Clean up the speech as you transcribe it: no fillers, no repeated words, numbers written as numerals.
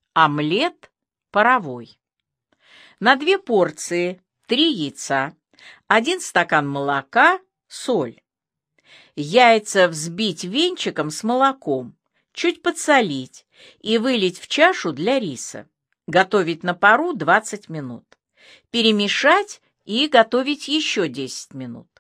Омлет паровой. На 2 порции 3 яйца, 1 стакан молока, соль. Яйца взбить венчиком с молоком, чуть подсолить и вылить в чашу для риса. Готовить на пару 20 минут. Перемешать и готовить еще 10 минут.